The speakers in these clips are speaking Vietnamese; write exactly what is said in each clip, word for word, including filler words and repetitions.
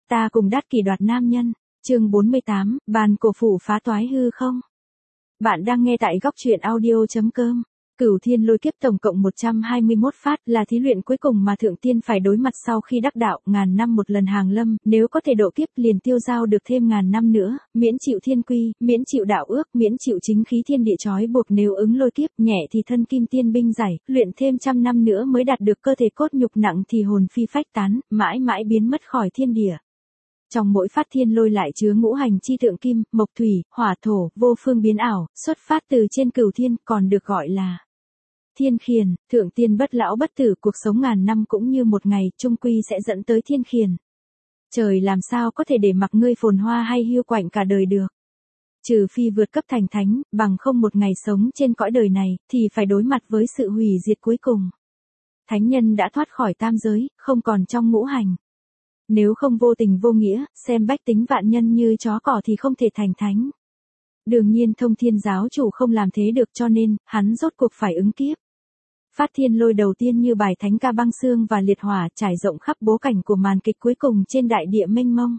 ta cùng đát kỷ đoạt nam nhân. Chương bốn mươi tám, bàn cổ phủ phá toái hư không. Bạn đang nghe tại góc truyện audio chấm com. Cửu Thiên Lôi Kiếp tổng cộng một trăm hai mươi mốt phát là thí luyện cuối cùng mà thượng tiên phải đối mặt sau khi đắc đạo, ngàn năm một lần hàng lâm, nếu có thể độ kiếp liền tiêu giao được thêm ngàn năm nữa, miễn chịu thiên quy, miễn chịu đạo ước, miễn chịu chính khí thiên địa trói buộc, nếu ứng lôi kiếp, nhẹ thì thân kim tiên binh giải, luyện thêm trăm năm nữa mới đạt được cơ thể cốt nhục, nặng thì hồn phi phách tán, mãi mãi biến mất khỏi thiên địa. Trong mỗi phát thiên lôi lại chứa ngũ hành chi thượng kim, mộc thủy, hỏa thổ, vô phương biến ảo, xuất phát từ trên cửu thiên, còn được gọi là thiên khiển. Thượng tiên bất lão bất tử, cuộc sống ngàn năm cũng như một ngày, chung quy sẽ dẫn tới thiên khiển. Trời làm sao có thể để mặc ngươi phồn hoa hay hiu quạnh cả đời được. Trừ phi vượt cấp thành thánh, bằng không một ngày sống trên cõi đời này, thì phải đối mặt với sự hủy diệt cuối cùng. Thánh nhân đã thoát khỏi tam giới, không còn trong ngũ hành. Nếu không vô tình vô nghĩa, xem bách tính vạn nhân như chó cỏ thì không thể thành thánh. Đương nhiên Thông Thiên giáo chủ không làm thế được, cho nên, hắn rốt cuộc phải ứng kiếp. Phát thiên lôi đầu tiên như bài thánh ca băng xương và liệt hỏa, trải rộng khắp bố cảnh của màn kịch cuối cùng trên đại địa mênh mông.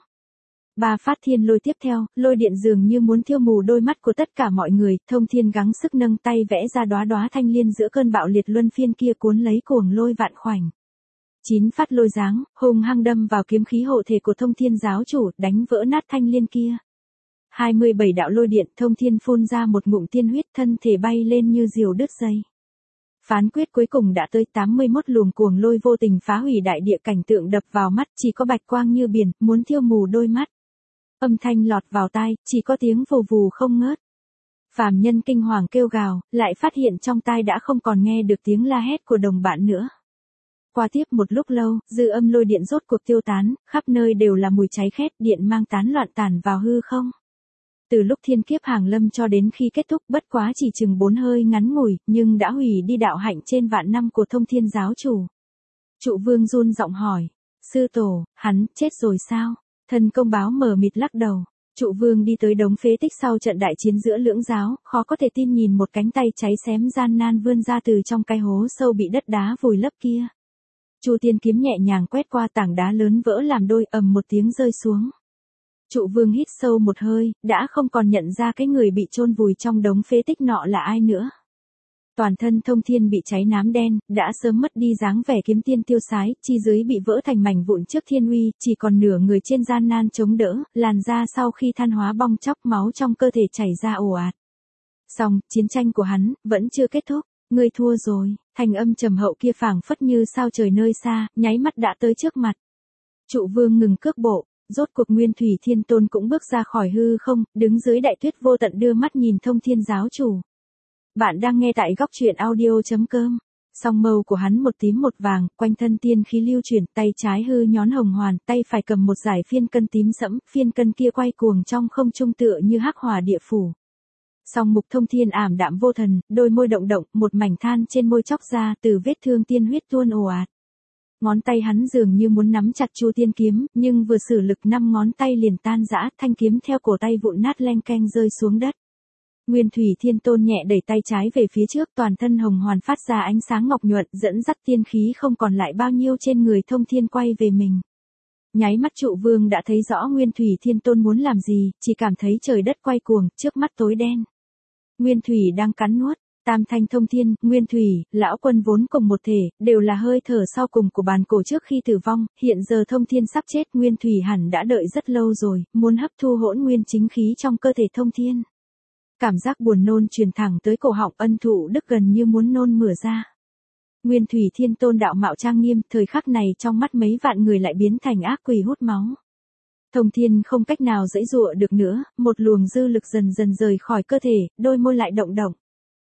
Ba phát thiên lôi tiếp theo, lôi điện dường như muốn thiêu mù đôi mắt của tất cả mọi người, Thông Thiên gắng sức nâng tay vẽ ra đóa đóa thanh liên giữa cơn bạo liệt luân phiên kia, cuốn lấy cuồng lôi vạn khoảnh. Chín phát lôi giáng, hung hăng đâm vào kiếm khí hộ thể của Thông Thiên giáo chủ, đánh vỡ nát thanh liên kia. hai mươi bảy đạo lôi điện, Thông Thiên phun ra một ngụm tiên huyết, thân thể bay lên như diều đứt dây. Phán quyết cuối cùng đã tới, tám mươi mốt luồng cuồng lôi vô tình phá hủy đại địa, cảnh tượng đập vào mắt, chỉ có bạch quang như biển, muốn thiêu mù đôi mắt. Âm thanh lọt vào tai, chỉ có tiếng vù vù không ngớt. Phàm nhân kinh hoàng kêu gào, lại phát hiện trong tai đã không còn nghe được tiếng la hét của đồng bạn nữa. Qua tiếp một lúc lâu, dư âm lôi điện rốt cuộc tiêu tán, khắp nơi đều là mùi cháy khét, điện mang tán loạn tản vào hư không. Từ lúc thiên kiếp hàng lâm cho đến khi kết thúc, bất quá chỉ chừng bốn hơi ngắn ngủi, nhưng đã hủy đi đạo hạnh trên vạn năm của Thông Thiên giáo chủ. Trụ Vương run giọng hỏi, sư tổ, hắn chết rồi sao? Thần Công Báo mờ mịt lắc đầu. Trụ Vương đi tới đống phế tích sau trận đại chiến giữa lưỡng giáo, khó có thể tin nhìn một cánh tay cháy xém gian nan vươn ra từ trong cái hố sâu bị đất đá vùi lấp kia. Chu Tiên kiếm nhẹ nhàng quét qua, tảng đá lớn vỡ làm đôi, ầm một tiếng rơi xuống. Trụ Vương hít sâu một hơi, đã không còn nhận ra cái người bị chôn vùi trong đống phế tích nọ là ai nữa. Toàn thân Thông Thiên bị cháy nám đen, đã sớm mất đi dáng vẻ kiếm tiên tiêu sái, chi dưới bị vỡ thành mảnh vụn trước thiên uy, chỉ còn nửa người trên gian nan chống đỡ, làn da sau khi than hóa bong chóc, máu trong cơ thể chảy ra ồ ạt. Song, chiến tranh của hắn vẫn chưa kết thúc. Ngươi thua rồi. Thanh âm trầm hậu kia phảng phất như sao trời nơi xa, nháy mắt đã tới trước mặt. Trụ Vương ngừng cước bộ, rốt cuộc Nguyên Thủy Thiên Tôn cũng bước ra khỏi hư không, đứng dưới đại tuyết vô tận đưa mắt nhìn Thông Thiên giáo chủ. Bạn đang nghe tại góc truyện audio chấm com. Song màu của hắn một tím một vàng, quanh thân tiên khí lưu chuyển, tay trái hư nhón hồng hoàn, tay phải cầm một dải phiên cân tím sẫm, phiên cân kia quay cuồng trong không trung tựa như hắc hỏa địa phủ. Song mục Thông Thiên ảm đạm vô thần, đôi môi động động, một mảnh than trên môi chóc ra, từ vết thương tiên huyết tuôn ồ ạt. Ngón tay hắn dường như muốn nắm chặt Chu Tiên kiếm, nhưng vừa sử lực năm ngón tay liền tan rã, thanh kiếm theo cổ tay vụn nát leng keng rơi xuống đất. Nguyên Thủy Thiên Tôn nhẹ đẩy tay trái về phía trước, toàn thân hồng hoàn phát ra ánh sáng ngọc nhuận, dẫn dắt tiên khí không còn lại bao nhiêu trên người Thông Thiên quay về mình. Nháy mắt Trụ Vương đã thấy rõ Nguyên Thủy Thiên Tôn muốn làm gì, chỉ cảm thấy trời đất quay cuồng, trước mắt tối đen. Nguyên Thủy đang cắn nuốt, Tam Thanh Thông Thiên, Nguyên Thủy, lão quân vốn cùng một thể, đều là hơi thở sau cùng của bàn cổ trước khi tử vong, hiện giờ Thông Thiên sắp chết, Nguyên Thủy hẳn đã đợi rất lâu rồi, muốn hấp thu hỗn nguyên chính khí trong cơ thể Thông Thiên. Cảm giác buồn nôn truyền thẳng tới cổ họng, ân thụ đức gần như muốn nôn mửa ra. Nguyên Thủy Thiên Tôn đạo mạo trang nghiêm, thời khắc này trong mắt mấy vạn người lại biến thành ác quỷ hút máu. Thông Thiên không cách nào giãy giụa được nữa, một luồng dư lực dần dần rời khỏi cơ thể, đôi môi lại động động.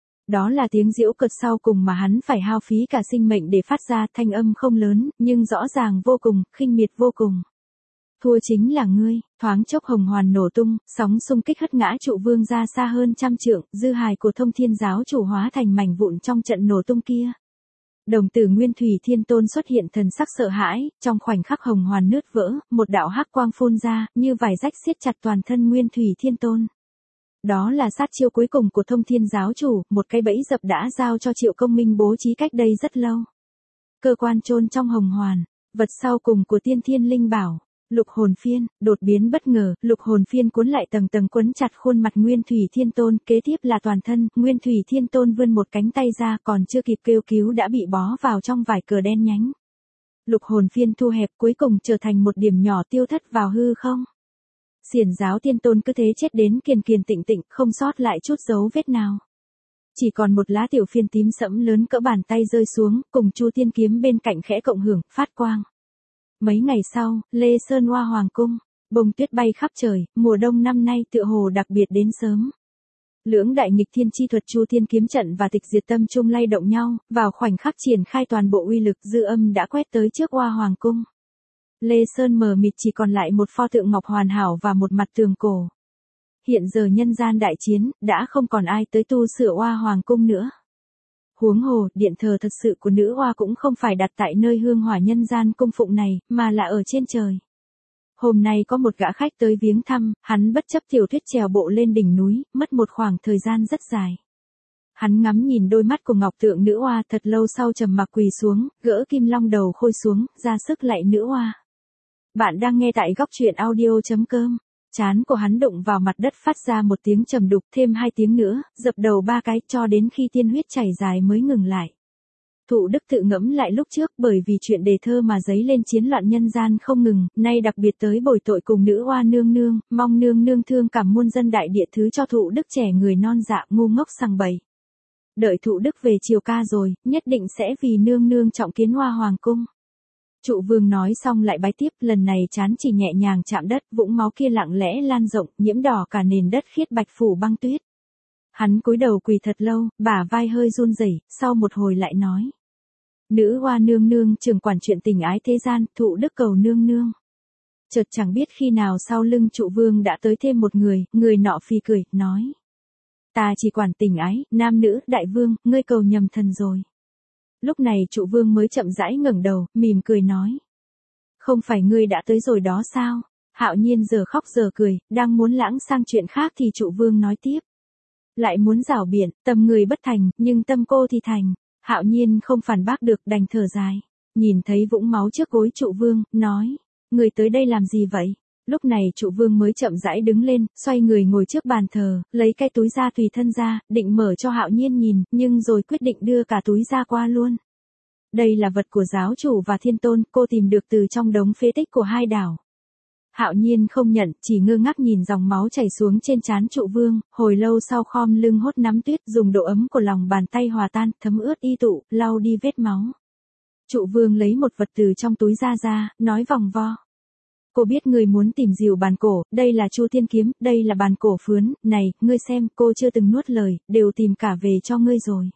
Đó là tiếng giễu cợt sau cùng mà hắn phải hao phí cả sinh mệnh để phát ra, thanh âm không lớn, nhưng rõ ràng vô cùng, khinh miệt vô cùng. Thua chính là ngươi. Thoáng chốc hồng hoàn nổ tung, sóng xung kích hất ngã Trụ Vương ra xa hơn trăm trượng, dư hài của Thông Thiên giáo chủ hóa thành mảnh vụn trong trận nổ tung kia. Đồng tử Nguyên Thủy Thiên Tôn xuất hiện thần sắc sợ hãi, trong khoảnh khắc hồng hoàn nứt vỡ, một đạo hắc quang phun ra, như vải rách siết chặt toàn thân Nguyên Thủy Thiên Tôn. Đó là sát chiêu cuối cùng của Thông Thiên giáo chủ, một cái bẫy dập đã giao cho Triệu Công Minh bố trí cách đây rất lâu. Cơ quan chôn trong hồng hoàn, vật sau cùng của Tiên Thiên Linh Bảo. Lục hồn phiên, đột biến bất ngờ, lục hồn phiên cuốn lại tầng tầng quấn chặt khuôn mặt Nguyên Thủy Thiên Tôn, kế tiếp là toàn thân, Nguyên Thủy Thiên Tôn vươn một cánh tay ra, còn chưa kịp kêu cứu đã bị bó vào trong vải cờ đen nhánh. Lục hồn phiên thu hẹp cuối cùng trở thành một điểm nhỏ tiêu thất vào hư không. Xiển Giáo Tiên Tôn cứ thế chết đến kiền kiền tịnh tịnh, không sót lại chút dấu vết nào. Chỉ còn một lá tiểu phiên tím sẫm lớn cỡ bàn tay rơi xuống, cùng Chu Tiên kiếm bên cạnh khẽ cộng hưởng, phát quang. Mấy ngày sau, Lê Sơn Hoa Hoàng cung, bông tuyết bay khắp trời, mùa đông năm nay tựa hồ đặc biệt đến sớm. Lưỡng đại nghịch thiên chi thuật Chu Tiên kiếm trận và tịch diệt tâm chung lay động nhau, vào khoảnh khắc triển khai toàn bộ uy lực, dư âm đã quét tới trước Hoa Hoàng cung. Lê Sơn mờ mịt chỉ còn lại một pho tượng ngọc hoàn hảo và một mặt tường cổ. Hiện giờ nhân gian đại chiến, đã không còn ai tới tu sửa Hoa Hoàng cung nữa. Huống hồ, điện thờ thật sự của nữ hoa cũng không phải đặt tại nơi hương hỏa nhân gian cung phụng này, mà là ở trên trời. Hôm nay có một gã khách tới viếng thăm, hắn bất chấp tiểu thuyết trèo bộ lên đỉnh núi, mất một khoảng thời gian rất dài. Hắn ngắm nhìn đôi mắt của ngọc tượng nữ hoa thật lâu sau trầm mặc quỳ xuống, gỡ kim long đầu khôi xuống, ra sức lạy nữ hoa. Bạn đang nghe tại góc truyện audio chấm com. Trán của hắn đụng vào mặt đất phát ra một tiếng trầm đục, thêm hai tiếng nữa, dập đầu ba cái cho đến khi tiên huyết chảy dài mới ngừng lại. Thụ Đức tự ngẫm lại lúc trước, bởi vì chuyện đề thơ mà dấy lên chiến loạn nhân gian không ngừng, nay đặc biệt tới bồi tội cùng nữ hoa nương nương, mong nương nương thương cảm muôn dân đại địa thứ cho Thụ Đức trẻ người non dạ ngu ngốc sằng bậy. Đợi Thụ Đức về triều ca rồi, nhất định sẽ vì nương nương trọng kiến Hoa Hoàng cung. Trụ vương nói xong lại bái tiếp, lần này trán chỉ nhẹ nhàng chạm đất, vũng máu kia lặng lẽ lan rộng, nhiễm đỏ cả nền đất khiết bạch phủ băng tuyết. Hắn cúi đầu quỳ thật lâu, bả vai hơi run rẩy, sau một hồi lại nói. Nữ hoa nương nương trưởng quản chuyện tình ái thế gian, Thụ Đức cầu nương nương. Chợt chẳng biết khi nào sau lưng trụ vương đã tới thêm một người, người nọ phì cười, nói. Ta chỉ quản tình ái, nam nữ, đại vương, ngươi cầu nhầm thần rồi. Lúc này trụ vương mới chậm rãi ngẩng đầu, mỉm cười nói. Không phải ngươi đã tới rồi đó sao? Hạo Nhiên giờ khóc giờ cười, đang muốn lãng sang chuyện khác thì trụ vương nói tiếp. Lại muốn rảo biện, tâm người bất thành, nhưng tâm cô thì thành. Hạo Nhiên không phản bác được, đành thở dài. Nhìn thấy vũng máu trước gối trụ vương, nói. Người tới đây làm gì vậy? Lúc này trụ vương mới chậm rãi đứng lên, xoay người ngồi trước bàn thờ, lấy cái túi da tùy thân ra, định mở cho Hạo Nhiên nhìn, nhưng rồi quyết định đưa cả túi da qua luôn. Đây là vật của giáo chủ và thiên tôn, cô tìm được từ trong đống phế tích của hai đảo. Hạo Nhiên không nhận, chỉ ngơ ngác nhìn dòng máu chảy xuống trên trán trụ vương, hồi lâu sau khom lưng hốt nắm tuyết, dùng độ ấm của lòng bàn tay hòa tan, thấm ướt y tụ, lau đi vết máu. Trụ vương lấy một vật từ trong túi da ra, nói vòng vo. Cô biết người muốn tìm dìu bàn cổ, đây là Chu Tiên kiếm, đây là bàn cổ phướn, này, ngươi xem, cô chưa từng nuốt lời, đều tìm cả về cho ngươi rồi.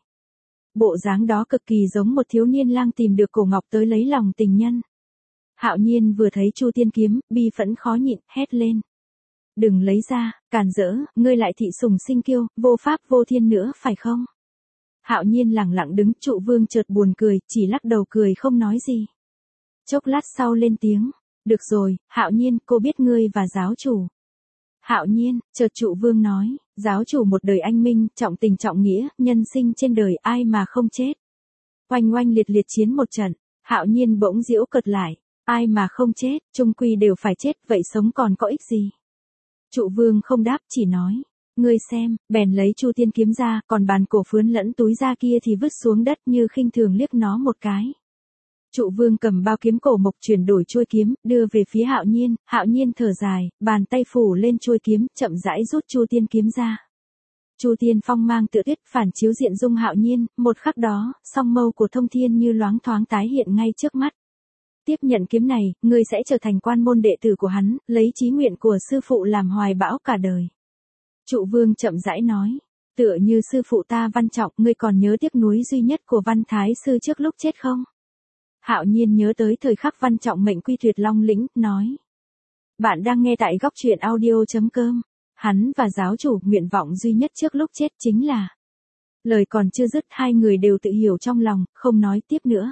Bộ dáng đó cực kỳ giống một thiếu niên lang tìm được cổ ngọc tới lấy lòng tình nhân. Hạo Nhiên vừa thấy Chu Tiên kiếm, bi phẫn khó nhịn, hét lên. Đừng lấy ra, càn rỡ, ngươi lại thị sùng sinh kiêu, vô pháp vô thiên nữa phải không? Hạo Nhiên lẳng lặng đứng, trụ vương chợt buồn cười, chỉ lắc đầu cười không nói gì. Chốc lát sau lên tiếng. Được rồi, Hạo Nhiên, cô biết ngươi và giáo chủ. Hạo Nhiên, chợt trụ vương nói, giáo chủ một đời anh minh, trọng tình trọng nghĩa, nhân sinh trên đời ai mà không chết. Oanh oanh liệt liệt chiến một trận, Hạo Nhiên bỗng giễu cợt lại, ai mà không chết, chung quy đều phải chết, vậy sống còn có ích gì? Trụ vương không đáp, chỉ nói, ngươi xem, bèn lấy Chu Tiên kiếm ra, còn bàn cổ phướn lẫn túi da kia thì vứt xuống đất như khinh thường liếc nó một cái. Trụ vương cầm bao kiếm cổ mộc chuyển đổi chuôi kiếm, đưa về phía Hạo Nhiên, Hạo Nhiên thở dài, bàn tay phủ lên chuôi kiếm, chậm rãi rút Chu Tiên kiếm ra. Chu Tiên phong mang tựa tuyết phản chiếu diện dung Hạo Nhiên, một khắc đó, song mâu của Thông Thiên như loáng thoáng tái hiện ngay trước mắt. Tiếp nhận kiếm này, ngươi sẽ trở thành quan môn đệ tử của hắn, lấy chí nguyện của sư phụ làm hoài bão cả đời. Trụ vương chậm rãi nói, tựa như sư phụ ta Văn Trọng, ngươi còn nhớ tiếc nuối duy nhất của Văn Thái sư trước lúc chết không? Hạo Nhiên nhớ tới thời khắc Văn Trọng mệnh quy tuyệt Long lĩnh, nói. Bạn đang nghe tại góc truyện audio chấm com. Hắn và giáo chủ, nguyện vọng duy nhất trước lúc chết chính là. Lời còn chưa dứt, hai người đều tự hiểu trong lòng, không nói tiếp nữa.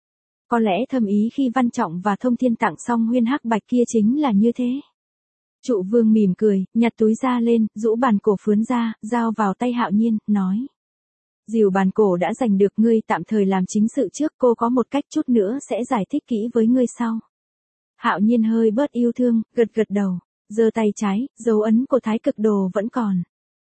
Có lẽ thâm ý khi Văn Trọng và Thông Thiên tặng xong huyên hắc bạch kia chính là như thế. Trụ vương mỉm cười, nhặt túi ra lên, rũ bàn cổ phướn ra, giao vào tay Hạo Nhiên, nói. Dìu bàn cổ đã giành được, ngươi tạm thời làm chính sự trước, cô có một cách chút nữa sẽ giải thích kỹ với ngươi sau. Hạo Nhiên hơi bớt yêu thương, gật gật đầu, giơ tay trái, dấu ấn của Thái Cực Đồ vẫn còn.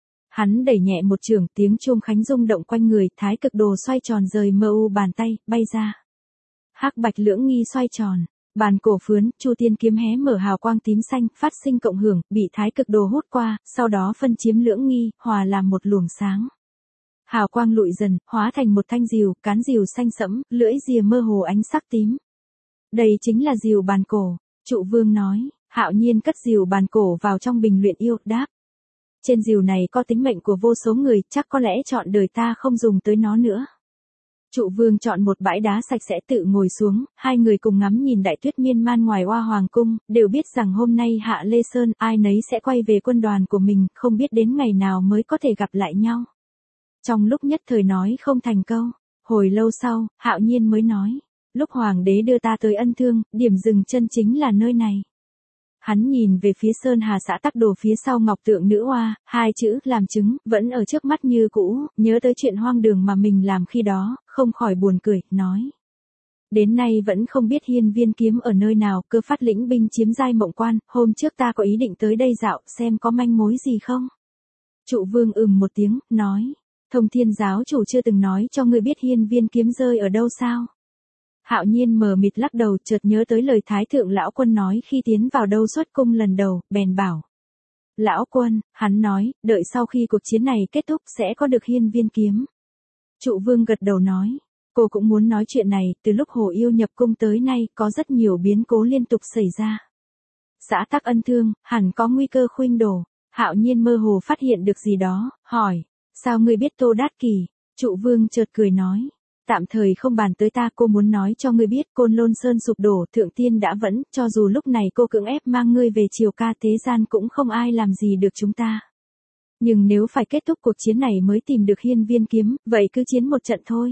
Hắn đẩy nhẹ một chưởng, tiếng chuông khánh rung động quanh người, Thái Cực Đồ xoay tròn rời mờ u bàn tay, bay ra. Hắc bạch lưỡng nghi xoay tròn, bàn cổ phướn, Chu Tiên kiếm hé mở hào quang tím xanh, phát sinh cộng hưởng, bị Thái Cực Đồ hút qua, sau đó phân chiếm lưỡng nghi, hòa làm một luồng sáng. Hào quang lụi dần, hóa thành một thanh rìu, cán rìu xanh sẫm, lưỡi rìa mơ hồ ánh sắc tím. Đây chính là rìu bàn cổ, Trụ Vương nói. Hạo Nhiên cất rìu bàn cổ vào trong bình luyện yêu, đáp. Trên rìu này có tính mệnh của vô số người, chắc có lẽ chọn đời ta không dùng tới nó nữa. Trụ Vương chọn một bãi đá sạch sẽ tự ngồi xuống, hai người cùng ngắm nhìn đại tuyết miên man ngoài Hoa Hoàng cung, đều biết rằng hôm nay Hạ Lê Sơn ai nấy sẽ quay về quân đoàn của mình, không biết đến ngày nào mới có thể gặp lại nhau. Trong lúc nhất thời nói không thành câu, hồi lâu sau, Hạo Nhiên mới nói, lúc Hoàng đế đưa ta tới Ân Thương, điểm dừng chân chính là nơi này. Hắn nhìn về phía Sơn Hà xã Tắc Đồ phía sau ngọc tượng nữ oa, hai chữ làm chứng, vẫn ở trước mắt như cũ, nhớ tới chuyện hoang đường mà mình làm khi đó, không khỏi buồn cười, nói. Đến nay vẫn không biết Hiên Viên kiếm ở nơi nào, Cơ Phát lĩnh binh chiếm Giai Mộng Quan, hôm trước ta có ý định tới đây dạo, xem có manh mối gì không. Trụ Vương ừm một tiếng, nói, Thông Thiên giáo chủ chưa từng nói cho ngươi biết Hiên Viên kiếm rơi ở đâu sao? Hạo Nhiên mờ mịt lắc đầu, chợt nhớ tới lời Thái Thượng Lão Quân nói khi tiến vào Đâu Xuất cung lần đầu, bèn bảo. Lão Quân, hắn nói, đợi sau khi cuộc chiến này kết thúc sẽ có được Hiên Viên kiếm. Trụ Vương gật đầu nói, cô cũng muốn nói chuyện này, từ lúc Hồ Yêu nhập cung tới nay, có rất nhiều biến cố liên tục xảy ra. Xã Tắc Ân Thương, hẳn có nguy cơ khuynh đổ. Hạo Nhiên mơ hồ phát hiện được gì đó, hỏi, sao ngươi biết Tô Đát Kỳ? Trụ Vương chợt cười nói. Tạm thời không bàn tới ta, cô muốn nói cho ngươi biết Côn Lôn Sơn sụp đổ, Thượng Tiên đã vẫn, cho dù lúc này cô cưỡng ép mang ngươi về triều ca thế gian cũng không ai làm gì được chúng ta. Nhưng nếu phải kết thúc cuộc chiến này mới tìm được Hiên Viên kiếm, vậy cứ chiến một trận thôi.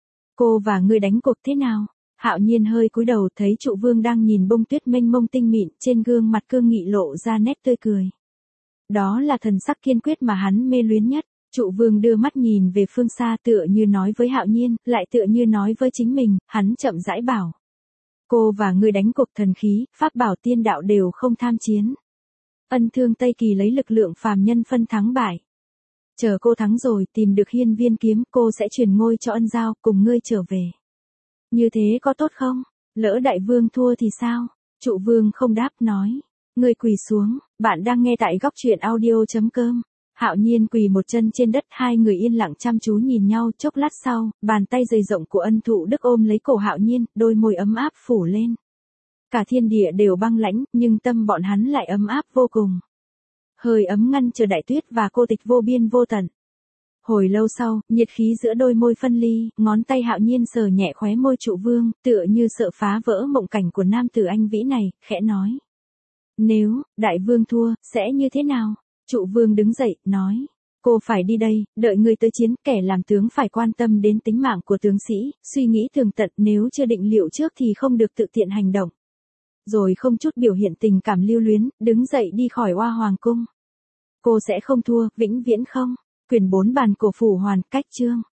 Cô và ngươi đánh cuộc thế nào? Hạo Nhiên hơi cúi đầu thấy Trụ Vương đang nhìn bông tuyết mênh mông tinh mịn, trên gương mặt cương nghị lộ ra nét tươi cười. Đó là thần sắc kiên quyết mà hắn mê luyến nhất. Trụ Vương đưa mắt nhìn về phương xa tựa như nói với Hạo Nhiên, lại tựa như nói với chính mình, hắn chậm rãi bảo. Cô và ngươi đánh cuộc thần khí, pháp bảo tiên đạo đều không tham chiến. Ân Thương Tây Kỳ lấy lực lượng phàm nhân phân thắng bại. Chờ cô thắng rồi, tìm được Hiên Viên kiếm, cô sẽ truyền ngôi cho Ân Giao, cùng ngươi trở về. Như thế có tốt không? Lỡ đại vương thua thì sao? Trụ Vương không đáp, nói. Ngươi quỳ xuống, bạn đang nghe tại góc truyện audio chấm com. Hạo Nhiên quỳ một chân trên đất, hai người yên lặng chăm chú nhìn nhau, chốc lát sau, bàn tay dày rộng của Ân Thụ Đức ôm lấy cổ Hạo Nhiên, đôi môi ấm áp phủ lên. Cả thiên địa đều băng lãnh, nhưng tâm bọn hắn lại ấm áp vô cùng. Hơi ấm ngăn chờ đại tuyết và cô tịch vô biên vô tận. Hồi lâu sau, nhiệt khí giữa đôi môi phân ly, ngón tay Hạo Nhiên sờ nhẹ khóe môi Trụ Vương, tựa như sợ phá vỡ mộng cảnh của nam tử anh vĩ này, khẽ nói. Nếu, đại vương thua, sẽ như thế nào? Trụ Vương đứng dậy, nói. Cô phải đi đây, đợi người tới chiến, kẻ làm tướng phải quan tâm đến tính mạng của tướng sĩ, suy nghĩ tường tận, nếu chưa định liệu trước thì không được tự tiện hành động. Rồi không chút biểu hiện tình cảm lưu luyến, đứng dậy đi khỏi Hoa Hoàng cung. Cô sẽ không thua, vĩnh viễn không. Quyển bốn Bàn Cổ Phủ Hoàn, cách chương.